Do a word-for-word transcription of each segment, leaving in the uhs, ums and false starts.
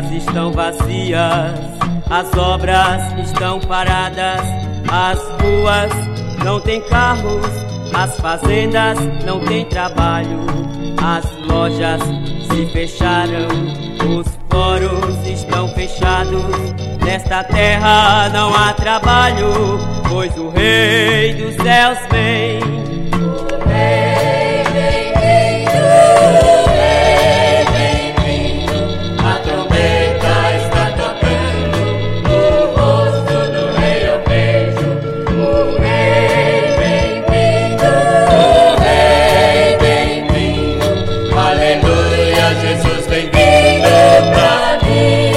igrejas estão vazias, as obras estão paradas, as ruas não tem carros, as fazendas não tem trabalho, as lojas se fecharam, os fóruns estão fechados. Nesta terra não há trabalho, pois o Rei dos céus vem. O Rei vem vindo, o Rei vem vindo, a trombeta está tocando, o rosto do Rei eu vejo. O Rei vem vindo, o Rei vem vindo, aleluia, Jesus vem vindo pra mim.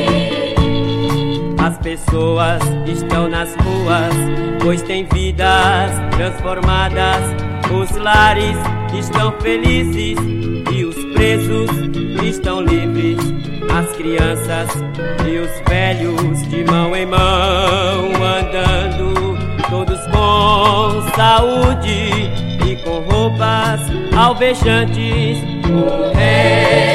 As pessoas estão nas ruas, pois têm vidas transformadas. Os lares estão felizes e os presos estão livres. As crianças e os velhos de mão em mão andando, todos com saúde e com roupas alvejantes. O Rei